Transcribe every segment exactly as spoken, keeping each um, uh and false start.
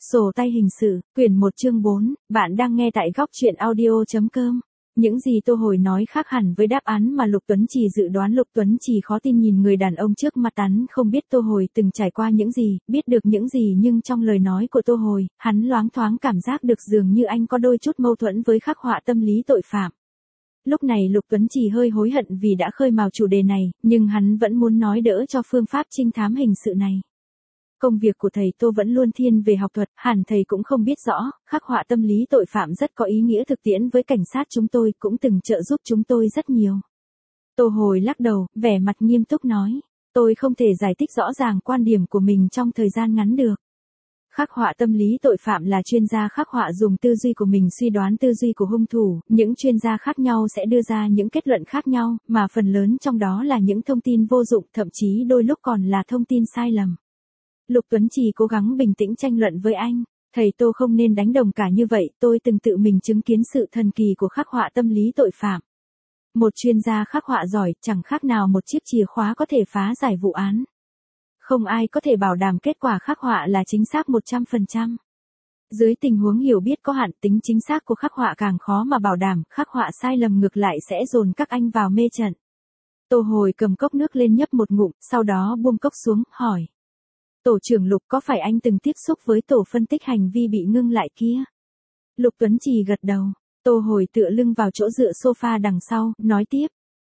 Sổ tay hình sự, quyển một chương bốn, bạn đang nghe tại góc truyện audio.com. Những gì Tô Hồi nói khác hẳn với đáp án mà Lục Tuấn Trì dự đoán. Lục Tuấn Trì khó tin nhìn người đàn ông trước mặt hắn, không biết Tô Hồi từng trải qua những gì, biết được những gì, nhưng trong lời nói của Tô Hồi, hắn loáng thoáng cảm giác được dường như anh có đôi chút mâu thuẫn với khắc họa tâm lý tội phạm. Lúc này Lục Tuấn Trì hơi hối hận vì đã khơi mào chủ đề này, nhưng hắn vẫn muốn nói đỡ cho phương pháp trinh thám hình sự này. Công việc của thầy Tô vẫn luôn thiên về học thuật, hẳn thầy cũng không biết rõ, khắc họa tâm lý tội phạm rất có ý nghĩa thực tiễn với cảnh sát chúng tôi, cũng từng trợ giúp chúng tôi rất nhiều. Tô Hồi lắc đầu, vẻ mặt nghiêm túc nói, tôi không thể giải thích rõ ràng quan điểm của mình trong thời gian ngắn được. Khắc họa tâm lý tội phạm là chuyên gia khắc họa dùng tư duy của mình suy đoán tư duy của hung thủ, những chuyên gia khác nhau sẽ đưa ra những kết luận khác nhau, mà phần lớn trong đó là những thông tin vô dụng, thậm chí đôi lúc còn là thông tin sai lầm. Lục Tuấn Trì cố gắng bình tĩnh tranh luận với anh, thầy Tô không nên đánh đồng cả như vậy, tôi từng tự mình chứng kiến sự thần kỳ của khắc họa tâm lý tội phạm. Một chuyên gia khắc họa giỏi, chẳng khác nào một chiếc chìa khóa có thể phá giải vụ án. Không ai có thể bảo đảm kết quả khắc họa là chính xác một trăm phần trăm. Dưới tình huống hiểu biết có hạn, tính chính xác của khắc họa càng khó mà bảo đảm, khắc họa sai lầm ngược lại sẽ dồn các anh vào mê trận. Tô Hồi cầm cốc nước lên nhấp một ngụm, sau đó buông cốc xuống, hỏi. Tổ trưởng Lục, có phải anh từng tiếp xúc với tổ phân tích hành vi bị ngưng lại kia? Lục Tuấn Trì gật đầu. Tô Hồi tựa lưng vào chỗ dựa sofa đằng sau, nói tiếp.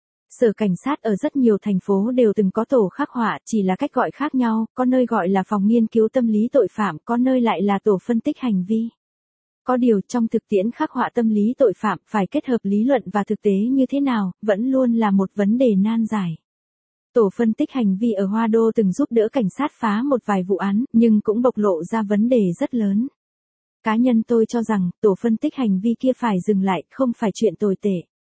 Sở cảnh sát ở rất nhiều thành phố đều từng có tổ khắc họa, chỉ là cách gọi khác nhau, có nơi gọi là phòng nghiên cứu tâm lý tội phạm, có nơi lại là tổ phân tích hành vi. Có điều trong thực tiễn khắc họa tâm lý tội phạm phải kết hợp lý luận và thực tế như thế nào, vẫn luôn là một vấn đề nan giải. Tổ phân tích hành vi ở Hoa Đô từng giúp đỡ cảnh sát phá một vài vụ án, nhưng cũng bộc lộ ra vấn đề rất lớn. Cá nhân tôi cho rằng, tổ phân tích hành vi kia phải dừng lại, không phải chuyện tồi tệ.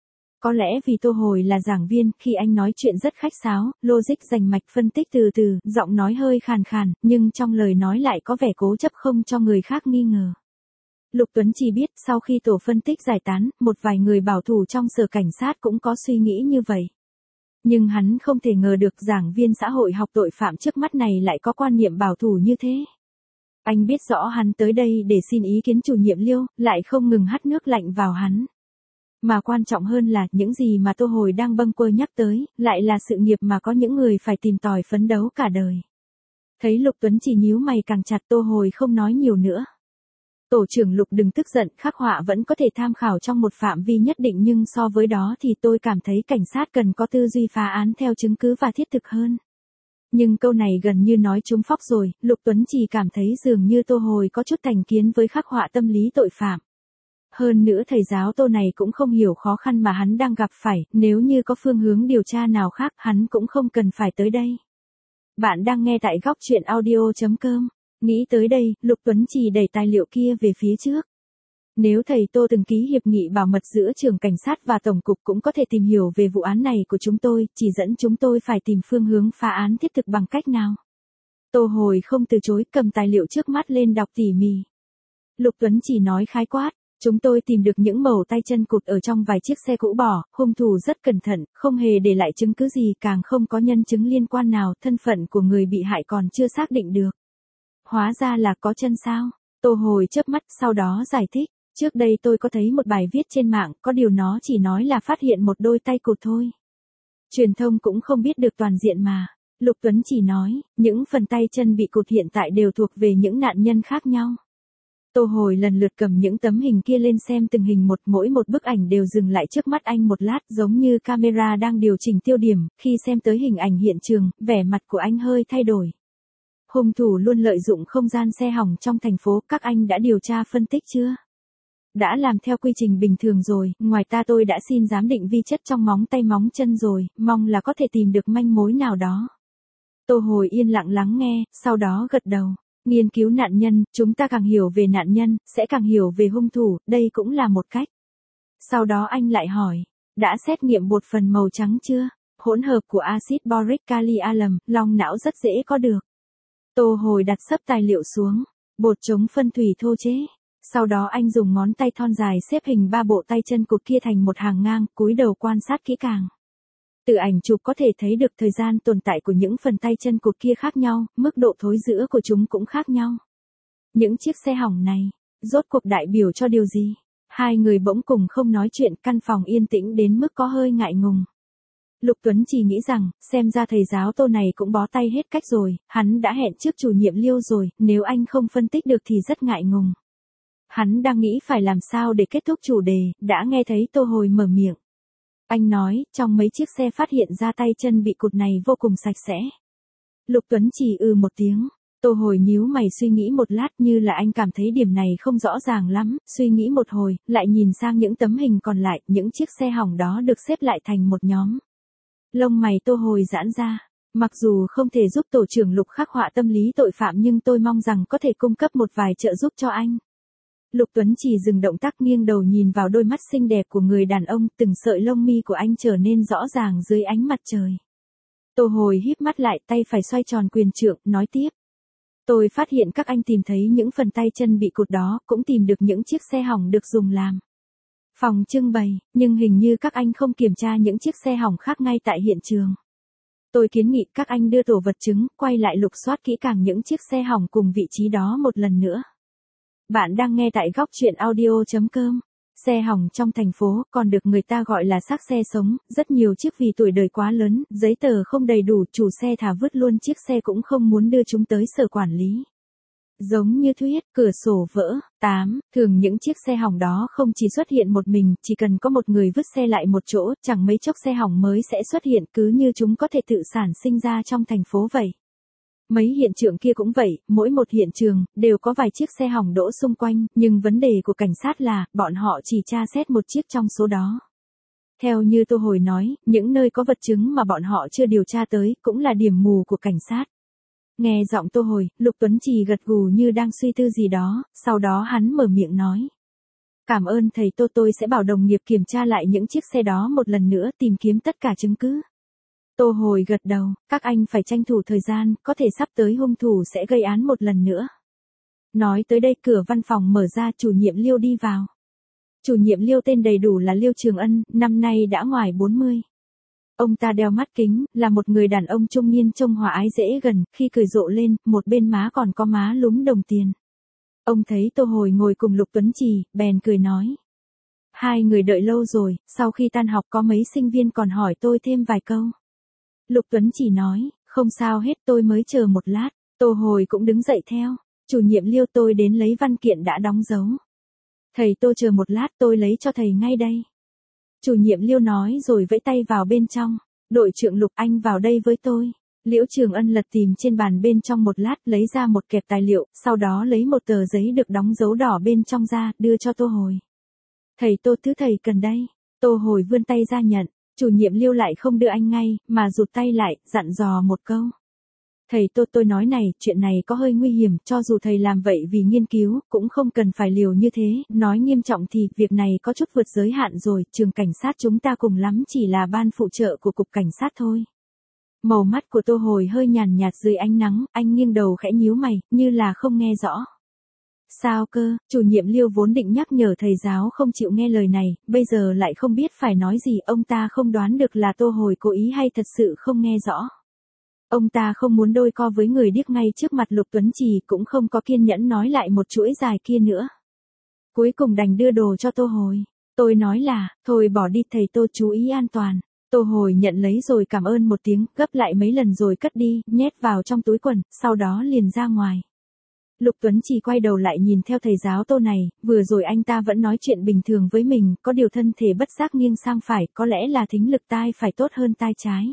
Có lẽ vì Tô Hồi là giảng viên, khi anh nói chuyện rất khách sáo, logic rành mạch phân tích từ từ, giọng nói hơi khàn khàn, nhưng trong lời nói lại có vẻ cố chấp không cho người khác nghi ngờ. Lục Tuấn Trì biết sau khi tổ phân tích giải tán, một vài người bảo thủ trong sở cảnh sát cũng có suy nghĩ như vậy. Nhưng hắn không thể ngờ được giảng viên xã hội học tội phạm trước mắt này lại có quan niệm bảo thủ như thế. Anh biết rõ hắn tới đây để xin ý kiến chủ nhiệm Liêu, lại không ngừng hắt nước lạnh vào hắn. Mà quan trọng hơn là, những gì mà Tô Hồi đang bâng quơ nhắc tới, lại là sự nghiệp mà có những người phải tìm tòi phấn đấu cả đời. Thấy Lục Tuấn Trì nhíu mày càng chặt, Tô Hồi không nói nhiều nữa. Tổ trưởng Lục đừng tức giận, khắc họa vẫn có thể tham khảo trong một phạm vi nhất định, nhưng so với đó thì tôi cảm thấy cảnh sát cần có tư duy phá án theo chứng cứ và thiết thực hơn. Nhưng câu này gần như nói trúng phóc rồi, Lục Tuấn Trì cảm thấy dường như Tô Hồi có chút thành kiến với khắc họa tâm lý tội phạm. Hơn nữa thầy giáo Tô này cũng không hiểu khó khăn mà hắn đang gặp phải, nếu như có phương hướng điều tra nào khác hắn cũng không cần phải tới đây. Bạn đang nghe tại góc truyện audio.com. Nghĩ tới đây, Lục Tuấn Trì đẩy tài liệu kia về phía trước. Nếu thầy Tô từng ký hiệp nghị bảo mật giữa trưởng cảnh sát và tổng cục cũng có thể tìm hiểu về vụ án này của chúng tôi, chỉ dẫn chúng tôi phải tìm phương hướng phá án thiết thực bằng cách nào. Tô Hồi không từ chối, cầm tài liệu trước mắt lên đọc tỉ mỉ. Lục Tuấn Trì nói khái quát. Chúng tôi tìm được những mẩu tay chân cụt ở trong vài chiếc xe cũ bỏ, hung thủ rất cẩn thận, không hề để lại chứng cứ gì, càng không có nhân chứng liên quan nào, thân phận của người bị hại còn chưa xác định được. Hóa ra là có chân sao? Tô Hồi chớp mắt, sau đó giải thích. Trước đây tôi có thấy một bài viết trên mạng, có điều nó chỉ nói là phát hiện một đôi tay cụt thôi. Truyền thông cũng không biết được toàn diện mà. Lục Tuấn chỉ nói, những phần tay chân bị cụt hiện tại đều thuộc về những nạn nhân khác nhau. Tô Hồi lần lượt cầm những tấm hình kia lên xem từng hình một, mỗi một bức ảnh đều dừng lại trước mắt anh một lát, giống như camera đang điều chỉnh tiêu điểm. Khi xem tới hình ảnh hiện trường, vẻ mặt của anh hơi thay đổi. Hung thủ luôn lợi dụng không gian xe hỏng trong thành phố, các anh đã điều tra phân tích chưa? Đã làm theo quy trình bình thường rồi, ngoài ta tôi đã xin giám định vi chất trong móng tay móng chân rồi, mong là có thể tìm được manh mối nào đó. Tô Hồi yên lặng lắng nghe, sau đó gật đầu. Nghiên cứu nạn nhân, chúng ta càng hiểu về nạn nhân, sẽ càng hiểu về hung thủ, đây cũng là một cách. Sau đó anh lại hỏi, đã xét nghiệm bột phần màu trắng chưa? Hỗn hợp của axit boric kali alum, long não rất dễ có được. Tô Hồi đặt sấp tài liệu xuống, bột chống phân thủy thô chế. Sau đó anh dùng ngón tay thon dài xếp hình ba bộ tay chân cụt kia thành một hàng ngang, cúi đầu quan sát kỹ càng. Từ ảnh chụp có thể thấy được thời gian tồn tại của những phần tay chân cụt kia khác nhau, mức độ thối rữa của chúng cũng khác nhau. Những chiếc xe hỏng này, rốt cuộc đại biểu cho điều gì? Hai người bỗng cùng không nói chuyện, căn phòng yên tĩnh đến mức có hơi ngại ngùng. Lục Tuấn chỉ nghĩ rằng, xem ra thầy giáo Tô này cũng bó tay hết cách rồi, hắn đã hẹn trước chủ nhiệm Liêu rồi, nếu anh không phân tích được thì rất ngại ngùng. Hắn đang nghĩ phải làm sao để kết thúc chủ đề, đã nghe thấy Tô Hồi mở miệng. Anh nói, trong mấy chiếc xe phát hiện ra tay chân bị cụt này vô cùng sạch sẽ. Lục Tuấn chỉ ừ một tiếng. Tô Hồi nhíu mày suy nghĩ một lát, như là anh cảm thấy điểm này không rõ ràng lắm, suy nghĩ một hồi, lại nhìn sang những tấm hình còn lại, những chiếc xe hỏng đó được xếp lại thành một nhóm. Lông mày Tô Hồi giãn ra, mặc dù không thể giúp tổ trưởng Lục khắc họa tâm lý tội phạm nhưng tôi mong rằng có thể cung cấp một vài trợ giúp cho anh. Lục Tuấn chỉ dừng động tác, nghiêng đầu nhìn vào đôi mắt xinh đẹp của người đàn ông, từng sợi lông mi của anh trở nên rõ ràng dưới ánh mặt trời. Tô Hồi híp mắt lại, tay phải xoay tròn quyền trượng, nói tiếp. Tôi phát hiện các anh tìm thấy những phần tay chân bị cụt đó, cũng tìm được những chiếc xe hỏng được dùng làm phòng trưng bày, nhưng hình như các anh không kiểm tra những chiếc xe hỏng khác ngay tại hiện trường. Tôi kiến nghị các anh đưa tổ vật chứng, quay lại lục soát kỹ càng những chiếc xe hỏng cùng vị trí đó một lần nữa. Bạn đang nghe tại góc truyện audio chấm com. Xe hỏng trong thành phố còn được người ta gọi là xác xe sống, rất nhiều chiếc vì tuổi đời quá lớn, giấy tờ không đầy đủ, chủ xe thà vứt luôn chiếc xe cũng không muốn đưa chúng tới sở quản lý. Giống như thuyết, cửa sổ vỡ. tám. Thường những chiếc xe hỏng đó không chỉ xuất hiện một mình, chỉ cần có một người vứt xe lại một chỗ, chẳng mấy chốc xe hỏng mới sẽ xuất hiện, cứ như chúng có thể tự sản sinh ra trong thành phố vậy. Mấy hiện trường kia cũng vậy, mỗi một hiện trường, đều có vài chiếc xe hỏng đỗ xung quanh, nhưng vấn đề của cảnh sát là, bọn họ chỉ tra xét một chiếc trong số đó. Theo như Tô Hồi nói, những nơi có vật chứng mà bọn họ chưa điều tra tới, cũng là điểm mù của cảnh sát. Nghe giọng Tô Hồi, Lục Tuấn Trì gật gù như đang suy tư gì đó, sau đó hắn mở miệng nói. Cảm ơn thầy Tô, tôi sẽ bảo đồng nghiệp kiểm tra lại những chiếc xe đó một lần nữa, tìm kiếm tất cả chứng cứ. Tô Hồi gật đầu, các anh phải tranh thủ thời gian, có thể sắp tới hung thủ sẽ gây án một lần nữa. Nói tới đây, cửa văn phòng mở ra, chủ nhiệm Liêu đi vào. Chủ nhiệm Liêu tên đầy đủ là Liêu Trường Ân, năm nay đã ngoài bốn mươi. Ông ta đeo mắt kính, là một người đàn ông trung niên trông hòa ái dễ gần, khi cười rộ lên, một bên má còn có má lúm đồng tiền. Ông thấy Tô Hồi ngồi cùng Lục Tuấn Trì, bèn cười nói. Hai người đợi lâu rồi, sau khi tan học có mấy sinh viên còn hỏi tôi thêm vài câu. Lục Tuấn chỉ nói, không sao hết, tôi mới chờ một lát. Tô Hồi cũng đứng dậy theo. Chủ nhiệm Liêu, tôi đến lấy văn kiện đã đóng dấu. Thầy Tô chờ một lát, tôi lấy cho thầy ngay đây. Chủ nhiệm Liêu nói rồi vẫy tay vào bên trong. Đội trưởng Lục, anh vào đây với tôi. Liễu Trường Ân lật tìm trên bàn bên trong một lát, lấy ra một kẹp tài liệu, sau đó lấy một tờ giấy được đóng dấu đỏ bên trong ra, đưa cho Tô Hồi. Thầy Tô, thứ thầy cần đây. Tô Hồi vươn tay ra nhận. Chủ nhiệm Liêu lại không đưa anh ngay, mà rụt tay lại, dặn dò một câu. Thầy Tô, tôi nói này, chuyện này có hơi nguy hiểm, cho dù thầy làm vậy vì nghiên cứu, cũng không cần phải liều như thế, nói nghiêm trọng thì, việc này có chút vượt giới hạn rồi, trường cảnh sát chúng ta cùng lắm chỉ là ban phụ trợ của cục cảnh sát thôi. Màu mắt của Tô Hồi hơi nhàn nhạt dưới ánh nắng, anh nghiêng đầu khẽ nhíu mày, như là không nghe rõ. Sao cơ, chủ nhiệm Liêu vốn định nhắc nhở thầy giáo không chịu nghe lời này, bây giờ lại không biết phải nói gì, ông ta không đoán được là Tô Hồi cố ý hay thật sự không nghe rõ. Ông ta không muốn đôi co với người điếc ngay trước mặt Lục Tuấn Trì, cũng không có kiên nhẫn nói lại một chuỗi dài kia nữa. Cuối cùng đành đưa đồ cho Tô Hồi. Tôi nói là, thôi bỏ đi thầy Tô, chú ý an toàn. Tô Hồi nhận lấy rồi cảm ơn một tiếng, gấp lại mấy lần rồi cất đi, nhét vào trong túi quần, sau đó liền ra ngoài. Lục Tuấn Trì quay đầu lại nhìn theo thầy giáo Tô này, vừa rồi anh ta vẫn nói chuyện bình thường với mình, có điều thân thể bất giác nghiêng sang phải, có lẽ là thính lực tai phải tốt hơn tai trái.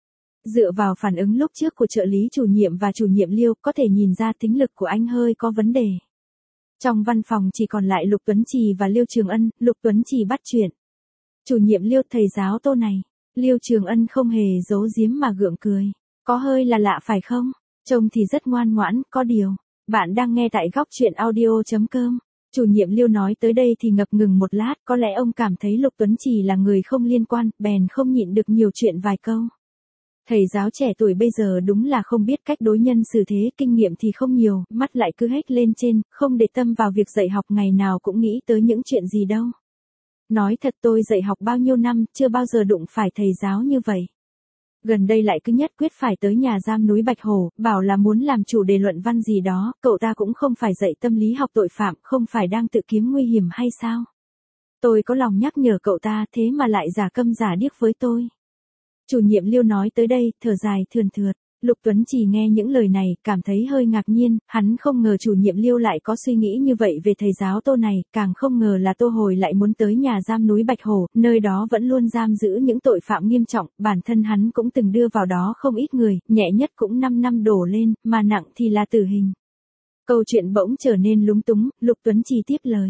Dựa vào phản ứng lúc trước của trợ lý chủ nhiệm và chủ nhiệm Liêu, có thể nhìn ra thính lực của anh hơi có vấn đề. Trong văn phòng chỉ còn lại Lục Tuấn Trì và Liêu Trường Ân, Lục Tuấn Trì bắt chuyện. Chủ nhiệm Liêu, thầy giáo Tô này. Liêu Trường Ân không hề giấu giếm mà gượng cười. Có hơi là lạ phải không? Trông thì rất ngoan ngoãn, có điều. Bạn đang nghe tại góc truyện audio chấm com. Chủ nhiệm Liêu nói tới đây thì ngập ngừng một lát, có lẽ ông cảm thấy Lục Tuấn Trì là người không liên quan, bèn không nhịn được nhiều chuyện vài câu. Thầy giáo trẻ tuổi bây giờ đúng là không biết cách đối nhân xử thế, kinh nghiệm thì không nhiều, mắt lại cứ hết lên trên, không để tâm vào việc dạy học, ngày nào cũng nghĩ tới những chuyện gì đâu. Nói thật, tôi dạy học bao nhiêu năm, chưa bao giờ đụng phải thầy giáo như vậy. Gần đây lại cứ nhất quyết phải tới nhà giam núi Bạch Hồ, bảo là muốn làm chủ đề luận văn gì đó, cậu ta cũng không phải dạy tâm lý học tội phạm, không phải đang tự kiếm nguy hiểm hay sao? Tôi có lòng nhắc nhở cậu ta, thế mà lại giả câm giả điếc với tôi. Chủ nhiệm Liêu nói tới đây, thở dài thườn thượt. Lục Tuấn Chỉ nghe những lời này, cảm thấy hơi ngạc nhiên, hắn không ngờ chủ nhiệm Liêu lại có suy nghĩ như vậy về thầy giáo Tô này, càng không ngờ là Tô Hồi lại muốn tới nhà giam núi Bạch Hồ, nơi đó vẫn luôn giam giữ những tội phạm nghiêm trọng, bản thân hắn cũng từng đưa vào đó không ít người, nhẹ nhất cũng năm năm đổ lên, mà nặng thì là tử hình. Câu chuyện bỗng trở nên lúng túng, Lục Tuấn Chỉ tiếp lời.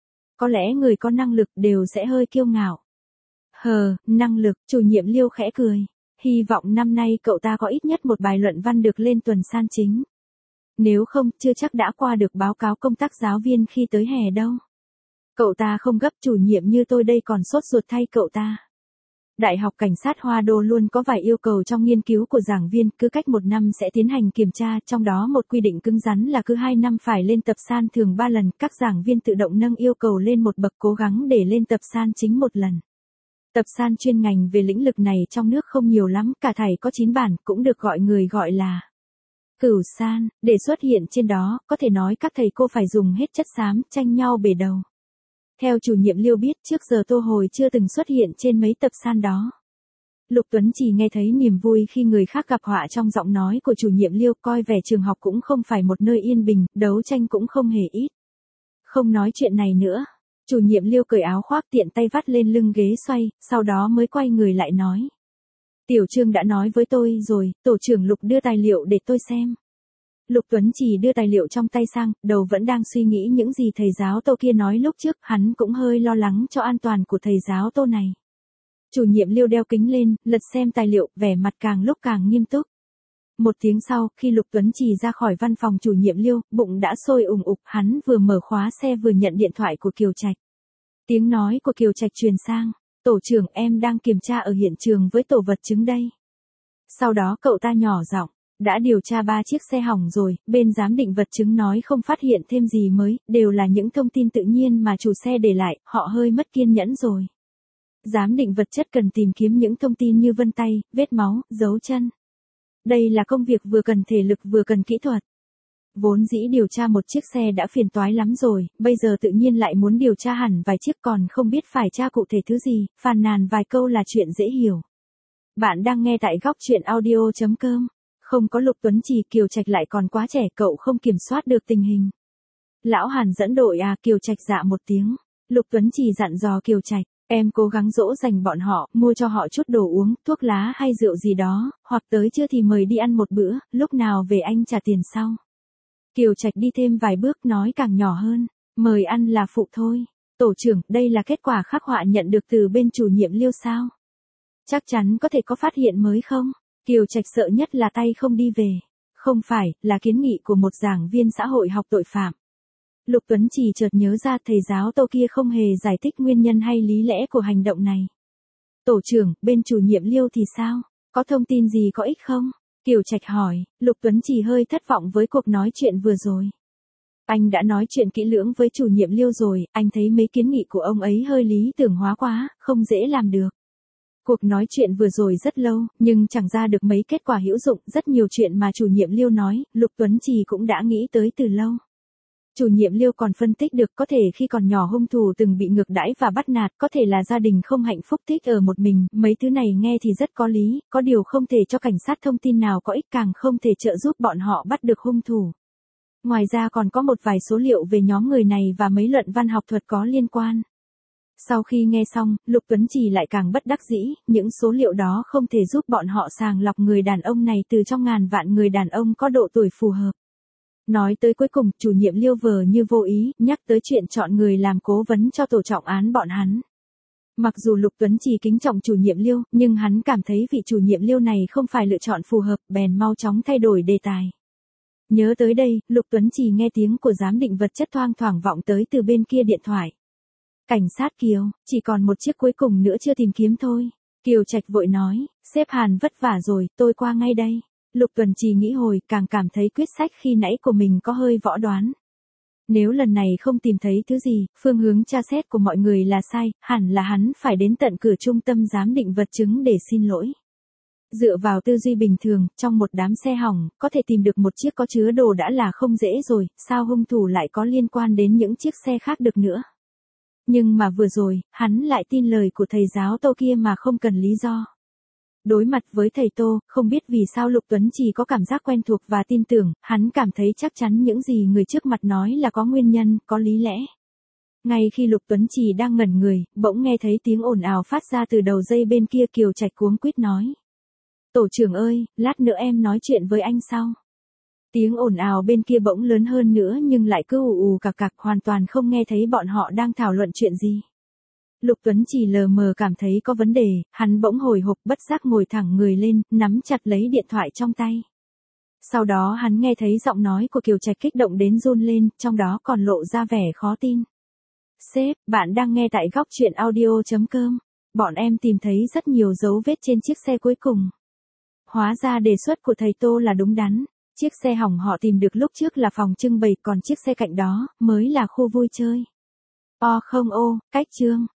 Có lẽ người có năng lực đều sẽ hơi kiêu ngạo. Hờ, năng lực, chủ nhiệm Liêu khẽ cười. Hy vọng năm nay cậu ta có ít nhất một bài luận văn được lên tuần san chính. Nếu không, chưa chắc đã qua được báo cáo công tác giáo viên khi tới hè đâu. Cậu ta không gấp, chủ nhiệm như tôi đây còn sốt ruột thay cậu ta. Đại học Cảnh sát Hoa Đô luôn có vài yêu cầu trong nghiên cứu của giảng viên, cứ cách một năm sẽ tiến hành kiểm tra, trong đó một quy định cứng rắn là cứ hai năm phải lên tập san thường ba lần, các giảng viên tự động nâng yêu cầu lên một bậc, cố gắng để lên tập san chính một lần. Tập san chuyên ngành về lĩnh vực này trong nước không nhiều lắm, cả thảy có chín bản, cũng được gọi người gọi là cửu san, để xuất hiện trên đó, có thể nói các thầy cô phải dùng hết chất xám, tranh nhau bể đầu. Theo chủ nhiệm Liêu biết, trước giờ Tô Hồi chưa từng xuất hiện trên mấy tập san đó. Lục Tuấn Chỉ nghe thấy niềm vui khi người khác gặp họa trong giọng nói của chủ nhiệm Liêu, coi vẻ trường học cũng không phải một nơi yên bình, đấu tranh cũng không hề ít. Không nói chuyện này nữa. Chủ nhiệm Liêu cởi áo khoác tiện tay vắt lên lưng ghế xoay, sau đó mới quay người lại nói. Tiểu Trương đã nói với tôi rồi, tổ trưởng Lục đưa tài liệu để tôi xem. Lục Tuấn Chỉ đưa tài liệu trong tay sang, đầu vẫn đang suy nghĩ những gì thầy giáo Tô kia nói lúc trước, hắn cũng hơi lo lắng cho an toàn của thầy giáo Tô này. Chủ nhiệm Liêu đeo kính lên, lật xem tài liệu, vẻ mặt càng lúc càng nghiêm túc. Một tiếng sau, khi Lục Tuấn Chỉ ra khỏi văn phòng chủ nhiệm Liêu, bụng đã sôi ùng ục, hắn vừa mở khóa xe vừa nhận điện thoại của Kiều Trạch. Tiếng nói của Kiều Trạch truyền sang, tổ trưởng em đang kiểm tra ở hiện trường với tổ vật chứng đây. Sau đó cậu ta nhỏ giọng, đã điều tra ba chiếc xe hỏng rồi, bên giám định vật chứng nói không phát hiện thêm gì mới, đều là những thông tin tự nhiên mà chủ xe để lại, họ hơi mất kiên nhẫn rồi. Giám định vật chất cần tìm kiếm những thông tin như vân tay, vết máu, dấu chân. Đây là công việc vừa cần thể lực vừa cần kỹ thuật. Vốn dĩ điều tra một chiếc xe đã phiền toái lắm rồi, bây giờ tự nhiên lại muốn điều tra hẳn vài chiếc còn không biết phải tra cụ thể thứ gì, phàn nàn vài câu là chuyện dễ hiểu. Bạn đang nghe tại góc truyện audio chấm com. Không có Lục Tuấn Chỉ, Kiều Trạch lại còn quá trẻ, cậu không kiểm soát được tình hình. Lão Hàn dẫn đội à? Kiều Trạch dạ một tiếng. Lục Tuấn Chỉ dặn dò Kiều Trạch, em cố gắng dỗ dành bọn họ, mua cho họ chút đồ uống, thuốc lá hay rượu gì đó, hoặc tới trưa thì mời đi ăn một bữa, lúc nào về anh trả tiền sau. Kiều Trạch đi thêm vài bước nói càng nhỏ hơn, mời ăn là phụ thôi. Tổ trưởng, đây là kết quả khắc họa nhận được từ bên chủ nhiệm Liêu sao? Chắc chắn có thể có phát hiện mới không? Kiều Trạch sợ nhất là tay không đi về. Không phải, là kiến nghị của một giảng viên xã hội học tội phạm. Lục Tuấn Chỉ chợt nhớ ra thầy giáo Tô kia không hề giải thích nguyên nhân hay lý lẽ của hành động này. Tổ trưởng, bên chủ nhiệm Liêu thì sao? Có thông tin gì có ích không? Kiều Trạch hỏi. Lục Tuấn Chỉ hơi thất vọng với cuộc nói chuyện vừa rồi. Anh đã nói chuyện kỹ lưỡng với chủ nhiệm Liêu rồi, anh thấy mấy kiến nghị của ông ấy hơi lý tưởng hóa quá, không dễ làm được. Cuộc nói chuyện vừa rồi rất lâu, nhưng chẳng ra được mấy kết quả hữu dụng, rất nhiều chuyện mà chủ nhiệm Liêu nói, Lục Tuấn Chỉ cũng đã nghĩ tới từ lâu. Chủ nhiệm Liêu còn phân tích được có thể khi còn nhỏ hung thủ từng bị ngược đãi và bắt nạt, có thể là gia đình không hạnh phúc thích ở một mình, mấy thứ này nghe thì rất có lý, có điều không thể cho cảnh sát thông tin nào có ích, càng không thể trợ giúp bọn họ bắt được hung thủ. Ngoài ra còn có một vài số liệu về nhóm người này và mấy luận văn học thuật có liên quan. Sau khi nghe xong, Lục Tuấn Chỉ lại càng bất đắc dĩ, những số liệu đó không thể giúp bọn họ sàng lọc người đàn ông này từ trong ngàn vạn người đàn ông có độ tuổi phù hợp. Nói tới cuối cùng, chủ nhiệm Liêu vờ như vô ý, nhắc tới chuyện chọn người làm cố vấn cho tổ trọng án bọn hắn. Mặc dù Lục Tuấn Chỉ kính trọng chủ nhiệm Liêu, nhưng hắn cảm thấy vị chủ nhiệm Liêu này không phải lựa chọn phù hợp, bèn mau chóng thay đổi đề tài. Nhớ tới đây, Lục Tuấn Chỉ nghe tiếng của giám định vật chất thoang thoảng vọng tới từ bên kia điện thoại. Cảnh sát Kiều, chỉ còn một chiếc cuối cùng nữa chưa tìm kiếm thôi. Kiều Trạch vội nói, sếp Hàn vất vả rồi, tôi qua ngay đây. Lục Tuấn Chỉ nghĩ hồi, càng cảm thấy quyết sách khi nãy của mình có hơi võ đoán. Nếu lần này không tìm thấy thứ gì, phương hướng tra xét của mọi người là sai, hẳn là hắn phải đến tận cửa trung tâm giám định vật chứng để xin lỗi. Dựa vào tư duy bình thường, trong một đám xe hỏng, có thể tìm được một chiếc có chứa đồ đã là không dễ rồi, sao hung thủ lại có liên quan đến những chiếc xe khác được nữa. Nhưng mà vừa rồi, hắn lại tin lời của thầy giáo Tô kia mà không cần lý do. Đối mặt với thầy Tô, không biết vì sao Lục Tuấn Trì có cảm giác quen thuộc và tin tưởng, hắn cảm thấy chắc chắn những gì người trước mặt nói là có nguyên nhân, có lý lẽ. Ngay khi Lục Tuấn Trì đang ngẩn người, bỗng nghe thấy tiếng ồn ào phát ra từ đầu dây bên kia. Kiều Trạch cuống quýt nói. Tổ trưởng ơi, lát nữa em nói chuyện với anh sau. Tiếng ồn ào bên kia bỗng lớn hơn nữa nhưng lại cứ ù ù cạc cạc, hoàn toàn không nghe thấy bọn họ đang thảo luận chuyện gì. Lục Tuấn Trì lờ mờ cảm thấy có vấn đề, hắn bỗng hồi hộp bất giác ngồi thẳng người lên, nắm chặt lấy điện thoại trong tay. Sau đó hắn nghe thấy giọng nói của Kiều Trạch kích động đến run lên, trong đó còn lộ ra vẻ khó tin. Sếp, bạn đang nghe tại góc truyện audio chấm com. Bọn em tìm thấy rất nhiều dấu vết trên chiếc xe cuối cùng. Hóa ra đề xuất của thầy Tô là đúng đắn. Chiếc xe hỏng họ tìm được lúc trước là phòng trưng bày, còn chiếc xe cạnh đó mới là khu vui chơi. O không ô, cách chương.